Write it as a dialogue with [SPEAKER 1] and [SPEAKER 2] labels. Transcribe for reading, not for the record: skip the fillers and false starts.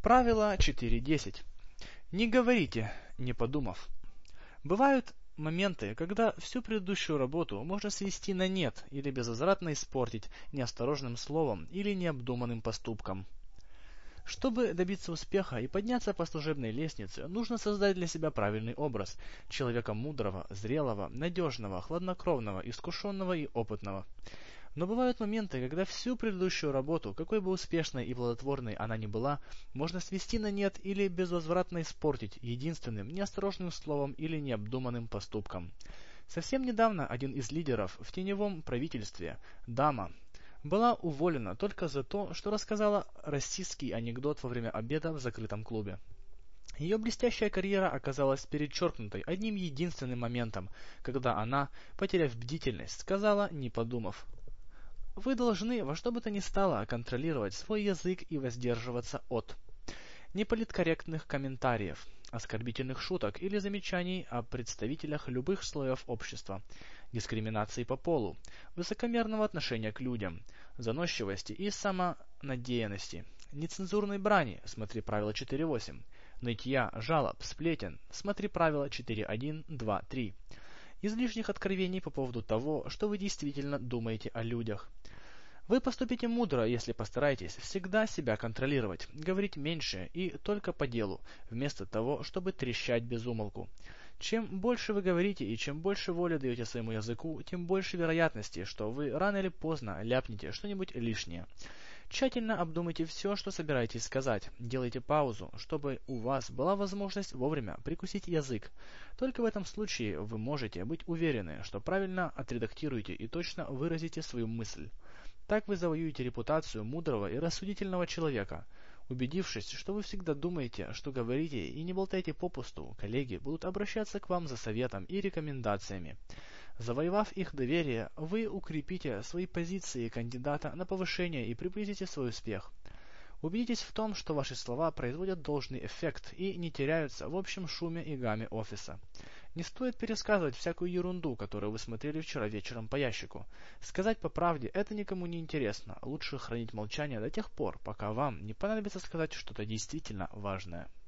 [SPEAKER 1] Правило 4.10. Не говорите, не подумав. Бывают моменты, когда всю предыдущую работу можно свести на нет или безвозвратно испортить неосторожным словом или необдуманным поступком. Чтобы добиться успеха и подняться по служебной лестнице, нужно создать для себя правильный образ человека мудрого, зрелого, надежного, хладнокровного, искушенного и опытного. Но бывают моменты, когда всю предыдущую работу, какой бы успешной и плодотворной она ни была, можно свести на нет или безвозвратно испортить единственным неосторожным словом или необдуманным поступком. Совсем недавно один из лидеров в теневом правительстве, дама, была уволена только за то, что рассказала расистский анекдот во время обеда в закрытом клубе. Ее блестящая карьера оказалась перечеркнутой одним единственным моментом, когда она, потеряв бдительность, сказала, не подумав: вы должны во что бы то ни стало контролировать свой язык и воздерживаться от неполиткорректных комментариев, оскорбительных шуток или замечаний о представителях любых слоев общества, дискриминации по полу, высокомерного отношения к людям, заносчивости и самонадеянности, нецензурной брани, смотри правило 4.8, нытья, жалоб, сплетен, смотри правило 4.1, 2, 3, излишних откровений по поводу того, что вы действительно думаете о людях. Вы поступите мудро, если постараетесь всегда себя контролировать, говорить меньше и только по делу, вместо того, чтобы трещать без умолку. Чем больше вы говорите и чем больше воли даете своему языку, тем больше вероятности, что вы рано или поздно ляпнете что-нибудь лишнее. Тщательно обдумайте все, что собираетесь сказать. Делайте паузу, чтобы у вас была возможность вовремя прикусить язык. Только в этом случае вы можете быть уверены, что правильно отредактируете и точно выразите свою мысль. Так вы завоюете репутацию мудрого и рассудительного человека. Убедившись, что вы всегда думаете, что говорите, и не болтаете попусту, коллеги будут обращаться к вам за советом и рекомендациями. Завоевав их доверие, вы укрепите свои позиции кандидата на повышение и приблизите свой успех. Убедитесь в том, что ваши слова производят должный эффект и не теряются в общем шуме и гамме офиса. Не стоит пересказывать всякую ерунду, которую вы смотрели вчера вечером по ящику. Сказать по правде это никому не интересно. Лучше хранить молчание до тех пор, пока вам не понадобится сказать что-то действительно важное.